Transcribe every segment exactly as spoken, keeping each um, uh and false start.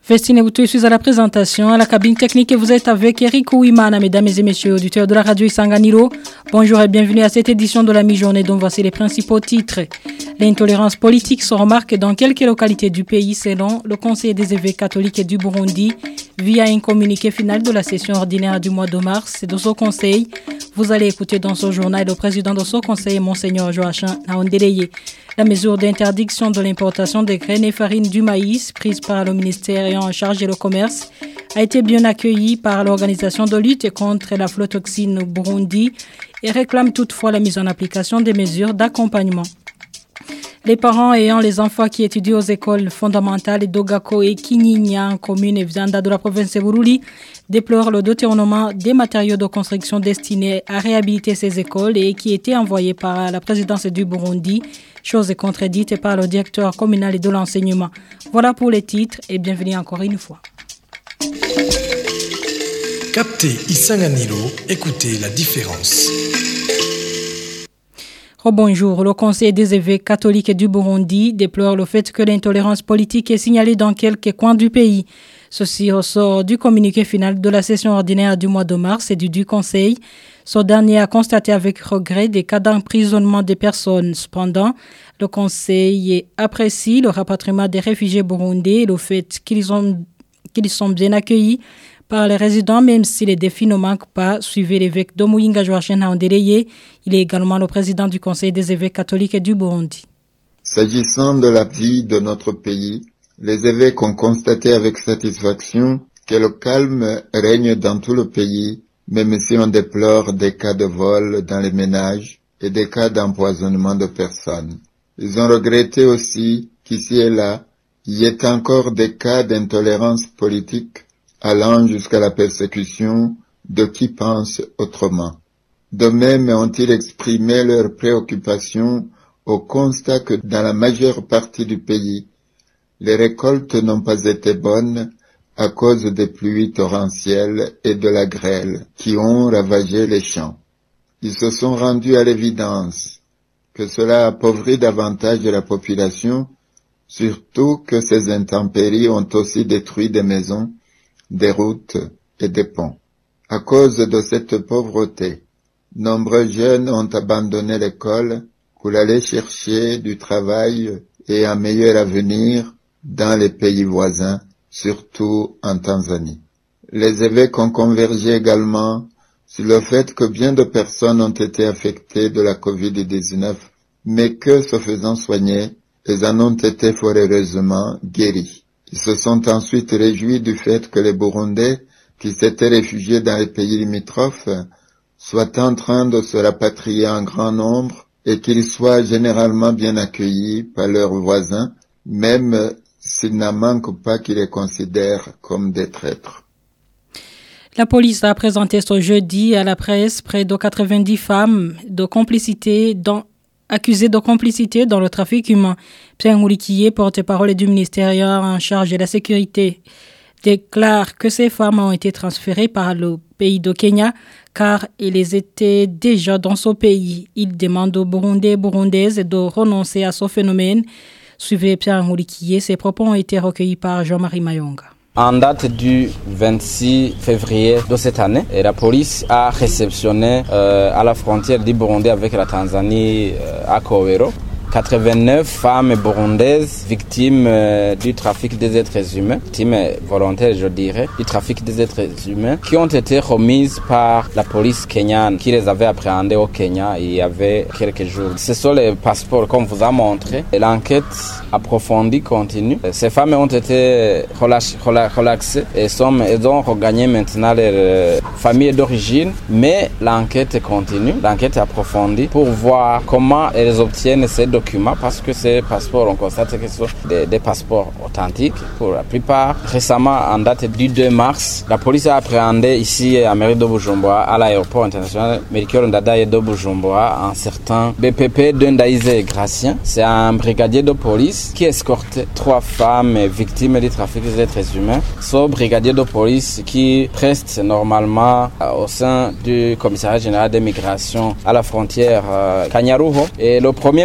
Vestine Boutou, je suis à la présentation. À la cabine technique, vous êtes avec Eric Ouimana, mesdames et messieurs auditeurs de la radio Isanganiro. Bonjour et bienvenue à cette édition de la mi-journée dont voici les principaux titres. L'intolérance politique se remarque dans quelques localités du pays selon le Conseil des évêques catholiques du Burundi via un communiqué final de la session ordinaire du mois de mars de ce conseil. Vous allez écouter dans ce journal le président de ce conseil, Monseigneur Joachim Naondeleye. La mesure d'interdiction de l'importation des graines et farines du maïs prise par le ministère en charge du commerce a été bien accueillie par l'organisation de lutte contre la flotoxine au Burundi et réclame toutefois la mise en application des mesures d'accompagnement. Les parents ayant les enfants qui étudient aux écoles fondamentales d'Ogako et Kinyinya en commune et Vianda de la province de Bururi déplorent le détournement des matériaux de construction destinés à réhabiliter ces écoles et qui étaient envoyés par la présidence du Burundi, chose contredite par le directeur communal de l'enseignement. Voilà pour les titres et bienvenue encore une fois. Captez Isanganiro, écoutez la différence. Oh bonjour, le Conseil des évêques catholiques du Burundi déplore le fait que l'intolérance politique est signalée dans quelques coins du pays. Ceci ressort du communiqué final de la session ordinaire du mois de mars et du, du Conseil. Ce dernier a constaté avec regret des cas d'emprisonnement des personnes. Cependant, le Conseil apprécie le rapatriement des réfugiés burundais et le fait qu'ils, ont, qu'ils sont bien accueillis par les résidents, même si les défis ne manquent pas. Suivez l'évêque Domuyinga Joachim Naondeleye. Il est également le président du Conseil des évêques catholiques du Burundi. S'agissant de la vie de notre pays, les évêques ont constaté avec satisfaction que le calme règne dans tout le pays, même si on déplore des cas de vol dans les ménages et des cas d'empoisonnement de personnes. Ils ont regretté aussi qu'ici et là, il y ait encore des cas d'intolérance politique allant jusqu'à la persécution de qui pense autrement. De même ont-ils exprimé leur préoccupation au constat que dans la majeure partie du pays, les récoltes n'ont pas été bonnes à cause des pluies torrentielles et de la grêle qui ont ravagé les champs. Ils se sont rendus à l'évidence que cela appauvrit davantage la population, surtout que ces intempéries ont aussi détruit des maisons, des routes et des ponts. À cause de cette pauvreté, nombreux jeunes ont abandonné l'école pour aller chercher du travail et un meilleur avenir dans les pays voisins, surtout en Tanzanie. Les évêques ont convergé également sur le fait que bien de personnes ont été affectées de la covid dix-neuf, mais que, se faisant soigner, elles en ont été fort heureusement guéries. Ils se sont ensuite réjouis du fait que les Burundais, qui s'étaient réfugiés dans les pays limitrophes, soient en train de se rapatrier en grand nombre et qu'ils soient généralement bien accueillis par leurs voisins, même s'ils n'en manquent pas qui les considèrent comme des traîtres. La police a présenté ce jeudi à la presse près de quatre-vingt-dix femmes de complicité dans accusés de complicité dans le trafic humain. Pierre Moulikié, porte-parole du ministère en charge de la sécurité, déclare que ces femmes ont été transférées par le pays de Kenya car elles étaient déjà dans ce pays. Il demande aux Burundais et Burundaises de renoncer à ce phénomène. Suivez Pierre Moulikié, ces propos ont été recueillis par Jean-Marie Mayonga. En date du vingt-six février de cette année, la police a réceptionné euh, à la frontière du Burundi avec la Tanzanie euh, à Kowero quatre-vingt-neuf femmes burundaises victimes euh, du trafic des êtres humains, victimes volontaires je dirais, du trafic des êtres humains, qui ont été remises par la police kenyane qui les avait appréhendées au Kenya il y avait quelques jours. Ce sont les passeports qu'on vous a montré et l'enquête approfondie continue. Ces femmes ont été relâchées, relaxées et sont, elles ont regagné maintenant leur euh, famille d'origine, mais l'enquête continue, l'enquête est approfondie pour voir comment elles obtiennent ces documents parce que ces passeports, on constate que ce sont des, des passeports authentiques pour la plupart. Récemment, en date du deux mars, la police a appréhendé ici à mairie de Bujumbura, à l'aéroport international Melchior Ndadaye de Bujumbura, un certain B P P de Ndaïse Gracien. C'est un brigadier de police qui escortait trois femmes victimes du trafic des êtres humains. Ce brigadier de police qui preste normalement au sein du commissariat général des migrations à la frontière euh, Kanyaruho. Et le premier message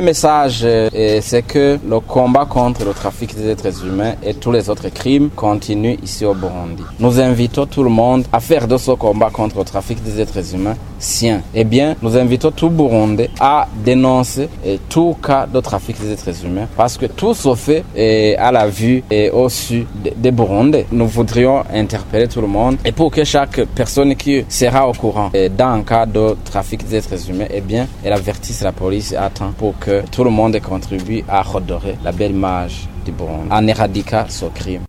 message, euh, c'est que le combat contre le trafic des êtres humains et tous les autres crimes continue ici au Burundi. Nous invitons tout le monde à faire de ce combat contre le trafic des êtres humains sien. Eh bien, nous invitons tout Burundais à dénoncer eh, tout cas de trafic des êtres humains parce que tout se fait eh, à la vue et au su des de Burundais. Nous voudrions interpeller tout le monde et pour que chaque personne qui sera au courant eh, dans un cas de trafic des êtres humains, eh bien, elle avertisse la police à temps pour que tout le monde contribue à redorer la belle image du Burundi en éradiquant ce crime.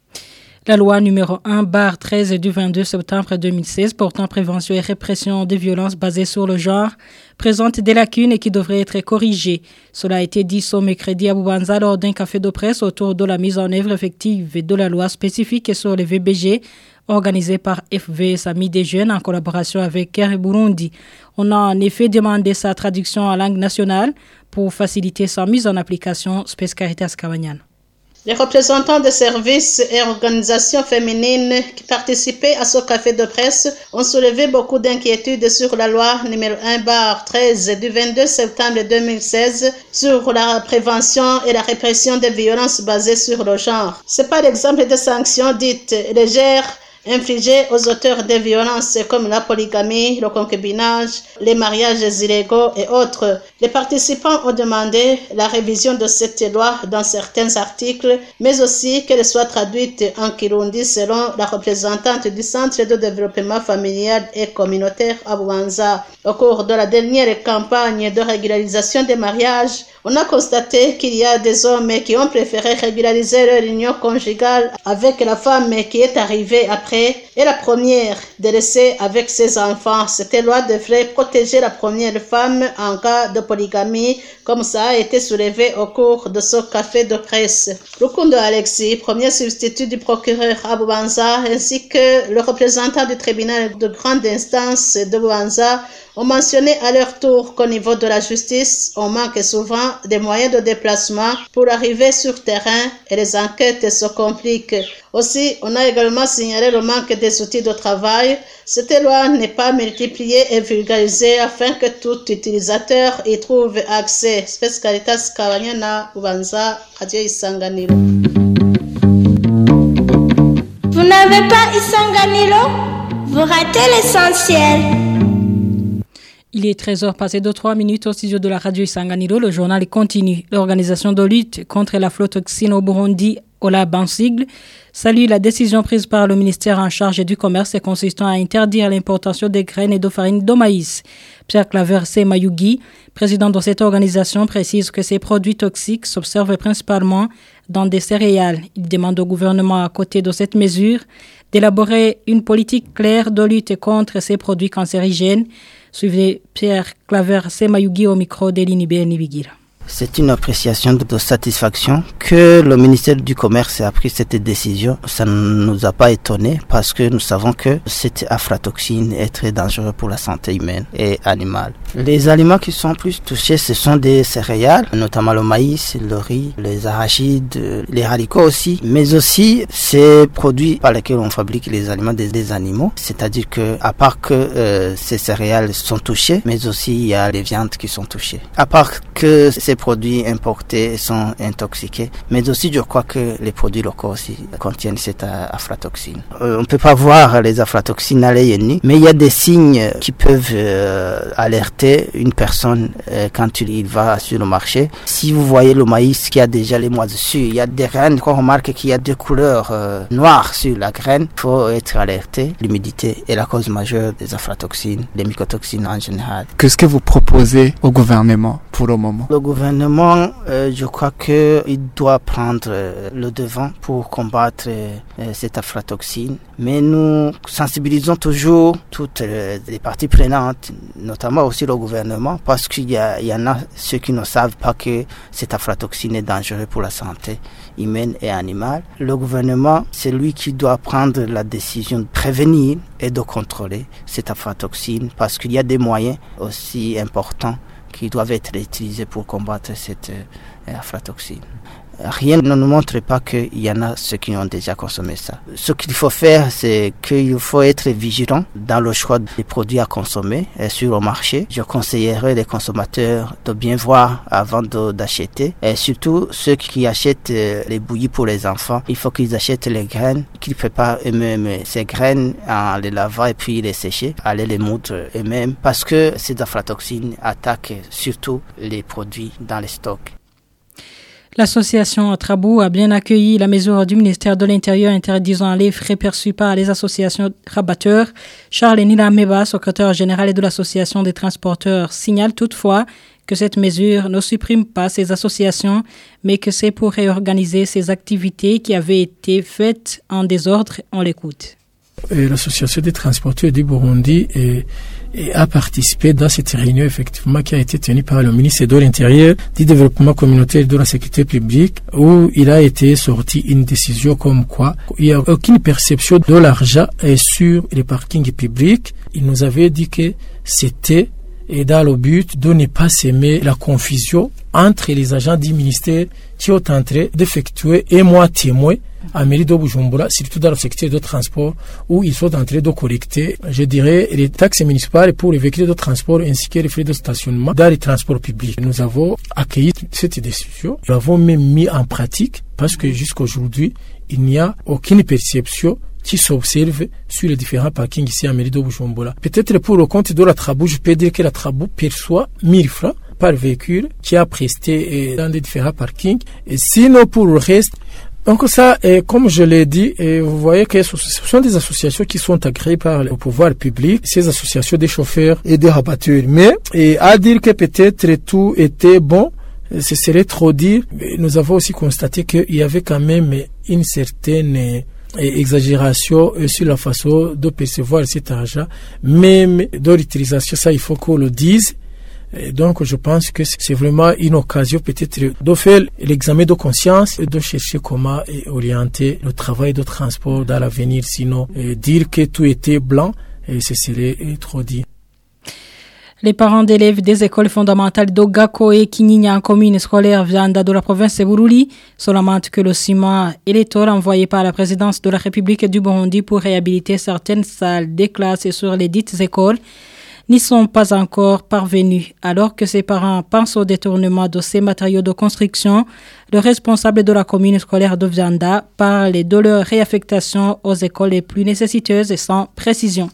La loi numéro un barre treize du vingt-deux septembre deux mille seize portant prévention et répression des violences basées sur le genre présente des lacunes et qui devraient être corrigées. Cela a été dit ce mercredi à Bubanza lors d'un café de presse autour de la mise en œuvre effective de la loi spécifique sur les V B G organisée par F V S Amis des Jeunes en collaboration avec Care Burundi. On a en effet demandé sa traduction en langue nationale pour faciliter sa mise en application. Space Caritas Kawanyana. Les représentants des services et organisations féminines qui participaient à ce café de presse ont soulevé beaucoup d'inquiétudes sur la loi numéro un barre treize du vingt-deux septembre deux mille seize sur la prévention et la répression des violences basées sur le genre. C'est par exemple des sanctions dites légères infligées aux auteurs de violences comme la polygamie, le concubinage, les mariages illégaux et autres. Les participants ont demandé la révision de cette loi dans certains articles, mais aussi qu'elle soit traduite en Kirundi selon la représentante du Centre de développement familial et communautaire à Bubanza. Au cours de la dernière campagne de régularisation des mariages, on a constaté qu'il y a des hommes qui ont préféré régulariser leur union conjugale avec la femme qui est arrivée après et la première de laisser avec ses enfants. Cette loi devrait protéger la première femme en cas de polygamie, comme ça a été soulevé au cours de ce café de presse. Rukundo Alexis, premier substitut du procureur à Bubanza, ainsi que le représentant du tribunal de grande instance de Bubanza, ont mentionné à leur tour qu'au niveau de la justice, on manque souvent des moyens de déplacement pour arriver sur terrain et les enquêtes se compliquent. Aussi, on a également signalé le manque des outils de travail. Cette loi n'est pas multipliée et vulgarisée afin que tout utilisateur y trouve accès. Space Caritas Kawanyana, Bubanza, Radio Isanganiro. Vous n'avez pas Isanganiro? Vous ratez l'essentiel. Il est treize heures passées de trois minutes au studio de la radio Isanganiro. Le journal continue. L'organisation de lutte contre la aflatoxine au Burundi, Olab en sigle, salue la décision prise par le ministère en charge du commerce et consistant à interdire l'importation des graines et de farine de maïs. Pierre Claver Semayugi, président de cette organisation, précise que ces produits toxiques s'observent principalement dans des céréales. Il demande au gouvernement, à côté de cette mesure, d'élaborer une politique claire de lutte contre ces produits cancérigènes. Suivez Pierre Claver Semayugi au micro d'Eline Benibigira. C'est une appréciation de satisfaction que le ministère du Commerce a pris cette décision. Ça ne nous a pas étonné parce que nous savons que cette aflatoxine est très dangereuse pour la santé humaine et animale. Les aliments qui sont plus touchés, ce sont des céréales, notamment le maïs, le riz, les arachides, les haricots aussi, mais aussi ces produits par lesquels on fabrique les aliments des, des animaux. C'est-à-dire que, à part que euh, ces céréales sont touchées, mais aussi il y a les viandes qui sont touchées. À part que ces produits importés sont intoxiqués, mais aussi je crois que les produits locaux aussi contiennent cette aflatoxine. Euh, on ne peut pas voir les aflatoxines à l'œil nu, mais il y a des signes qui peuvent euh, alerter une personne euh, quand il, il va sur le marché. Si vous voyez le maïs qui a déjà les moisissures, il y a des graines qu'on remarque qu'il y a des couleurs euh, noires sur la graine, il faut être alerté. L'humidité est la cause majeure des aflatoxines, les mycotoxines en général. Qu'est-ce que vous proposez au gouvernement pour le moment? Le gouvernement Le gouvernement, euh, je crois qu'il doit prendre euh, le devant pour combattre euh, cette aflatoxine. Mais nous sensibilisons toujours toutes euh, les parties prenantes, notamment aussi le gouvernement, parce qu'il y, a, il y en a ceux qui ne savent pas que cette aflatoxine est dangereuse pour la santé humaine et animale. Le gouvernement, c'est lui qui doit prendre la décision de prévenir et de contrôler cette aflatoxine, parce qu'il y a des moyens aussi importants qui doivent être utilisés pour combattre cette euh, aflatoxine. rien ne nous montre pas qu'il y en a ceux qui ont déjà consommé ça. Ce qu'il faut faire, c'est qu'il faut être vigilant dans le choix des produits à consommer et sur le marché. Je conseillerais les consommateurs de bien voir avant de, d'acheter. Et surtout, ceux qui achètent les bouillies pour les enfants, il faut qu'ils achètent les graines, qu'ils préparent eux-mêmes ces graines en les lavant et puis les sécher, aller les moudre eux-mêmes, parce que ces aflatoxines attaquent surtout les produits dans les stocks. L'association Trabou a bien accueilli la mesure du ministère de l'Intérieur interdisant les frais perçus par les associations rabatteurs. Charles Nilameba, secrétaire général de l'association des transporteurs, signale toutefois que cette mesure ne supprime pas ces associations, mais que c'est pour réorganiser ces activités qui avaient été faites en désordre. On l'écoute. Et l'association des transporteurs du Burundi est, est, a participé dans cette réunion effectivement qui a été tenue par le ministre de l'Intérieur, du Développement communautaire et de la Sécurité publique, où il a été sorti une décision comme quoi il n'y a aucune perception de l'argent sur les parkings publics. Il nous avait dit que c'était et dans le but de ne pas s'aimer la confusion entre les agents du ministère qui ont en train d'effectuer un mois témoin à mairie de Bujumbura, surtout dans le secteur de transport, où ils sont en train de collecter, je dirais, les taxes municipales pour les véhicules de transport ainsi que les frais de stationnement dans les transports publics. Nous avons accueilli cette décision, nous l'avons même mis en pratique parce que jusqu'à aujourd'hui, il n'y a aucune perception qui s'observe sur les différents parkings ici à mairie de Bujumbura. Peut-être pour le compte de la Trabou, je peux dire que la Trabou perçoit mille francs par véhicule qui a presté dans les différents parkings. Et sinon, pour le reste, donc ça, et comme je l'ai dit, et vous voyez que ce sont des associations qui sont agréées par le pouvoir public, ces associations des chauffeurs et des rabatteurs. Mais et à dire que peut-être tout était bon, ce serait trop dire. Nous avons aussi constaté qu'il y avait quand même une certaine exagération sur la façon de percevoir cet argent, même de l'utilisation, ça il faut qu'on le dise. Et donc je pense que c'est vraiment une occasion peut-être de faire l'examen de conscience et de chercher comment orienter le travail de transport dans l'avenir, sinon dire que tout était blanc, et ce serait trop dit. Les parents d'élèves des écoles fondamentales d'Ogako et Kinyinya en commune scolaire Vianda de la province de Bururi se lamentent que le ciment et les tôles envoyés par la présidence de la République du Burundi pour réhabiliter certaines salles des classes sur les dites écoles n'y sont pas encore parvenus. Alors que ces parents pensent au détournement de ces matériaux de construction, le responsable de la commune scolaire de Vianda parle de leur réaffectation aux écoles les plus nécessiteuses et sans précision.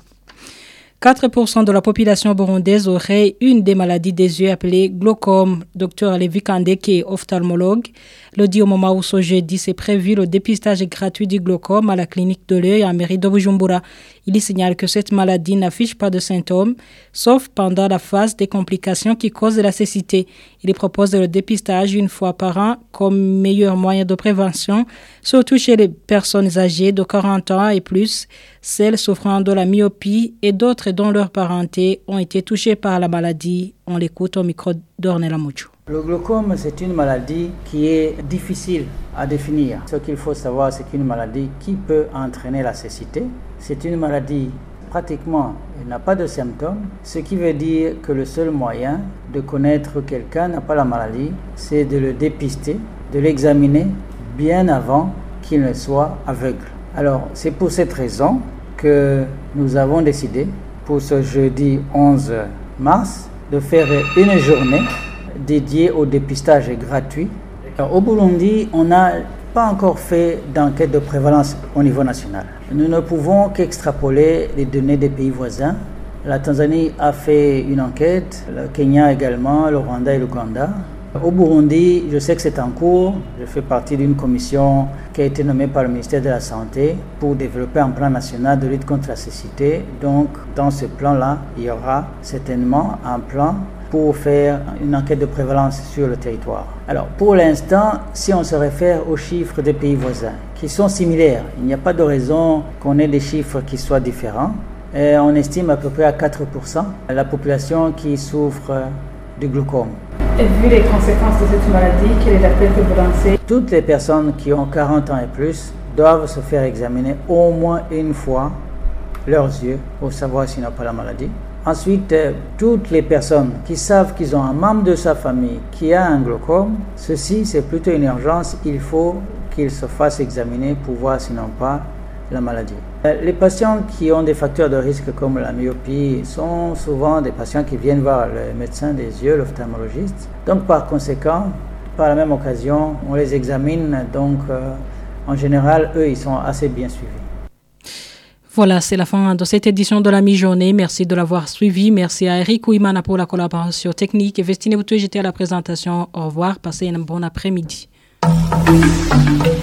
quatre pour cent de la population burundaise aurait une des maladies des yeux appelée glaucome. Docteur Lévi Kandé, qui est ophtalmologue, le dit au moment où ce jeudi s'est prévu le dépistage gratuit du glaucome à la clinique de l'œil en mairie de Bujumbura. Il y signale que cette maladie n'affiche pas de symptômes, sauf pendant la phase des complications qui causent la cécité. Il propose le dépistage une fois par an comme meilleur moyen de prévention, surtout chez les personnes âgées de quarante ans et plus, celles souffrant de la myopie et d'autres dont leurs parentés ont été touchés par la maladie. On l'écoute au micro d'Ornella Mucho. Le glaucome, c'est une maladie qui est difficile à définir. Ce qu'il faut savoir, c'est qu'une maladie qui peut entraîner la cécité. C'est une maladie pratiquement, elle n'a pas de symptômes, ce qui veut dire que le seul moyen de connaître quelqu'un n'a pas la maladie, c'est de le dépister, de l'examiner bien avant qu'il ne soit aveugle. Alors, c'est pour cette raison que nous avons décidé, pour ce jeudi onze mars, de faire une journée dédiée au dépistage gratuit. Alors, au Burundi, on n'a pas encore fait d'enquête de prévalence au niveau national. Nous ne pouvons qu'extrapoler les données des pays voisins. La Tanzanie a fait une enquête, le Kenya également, le Rwanda et l'Ouganda. Au Burundi, je sais que c'est en cours. Je fais partie d'une commission qui a été nommée par le ministère de la Santé pour développer un plan national de lutte contre la cécité. Donc, dans ce plan-là, il y aura certainement un plan pour faire une enquête de prévalence sur le territoire. Alors, pour l'instant, si on se réfère aux chiffres des pays voisins, qui sont similaires, il n'y a pas de raison qu'on ait des chiffres qui soient différents. Et on estime à peu près à quatre pour cent la population qui souffre du glaucome. Et vu les conséquences de cette maladie, quel est l'appel que vous lancez? Toutes les personnes qui ont quarante ans et plus doivent se faire examiner au moins une fois leurs yeux pour savoir s'ils n'ont pas la maladie. Ensuite, euh, toutes les personnes qui savent qu'ils ont un membre de sa famille qui a un glaucome, ceci c'est plutôt une urgence, il faut qu'ils se fassent examiner pour voir s'ils n'ont pas la maladie. Euh, les patients qui ont des facteurs de risque comme la myopie sont souvent des patients qui viennent voir le médecin des yeux, l'ophtalmologiste. Donc par conséquent, par la même occasion, on les examine, donc euh, en général, eux, ils sont assez bien suivis. Voilà, c'est la fin de cette édition de la mi-journée. Merci de l'avoir suivi. Merci à Eric Ouimana pour la collaboration technique. Et Vestine Boutou, j'étais à la présentation. Au revoir. Passez un bon après-midi.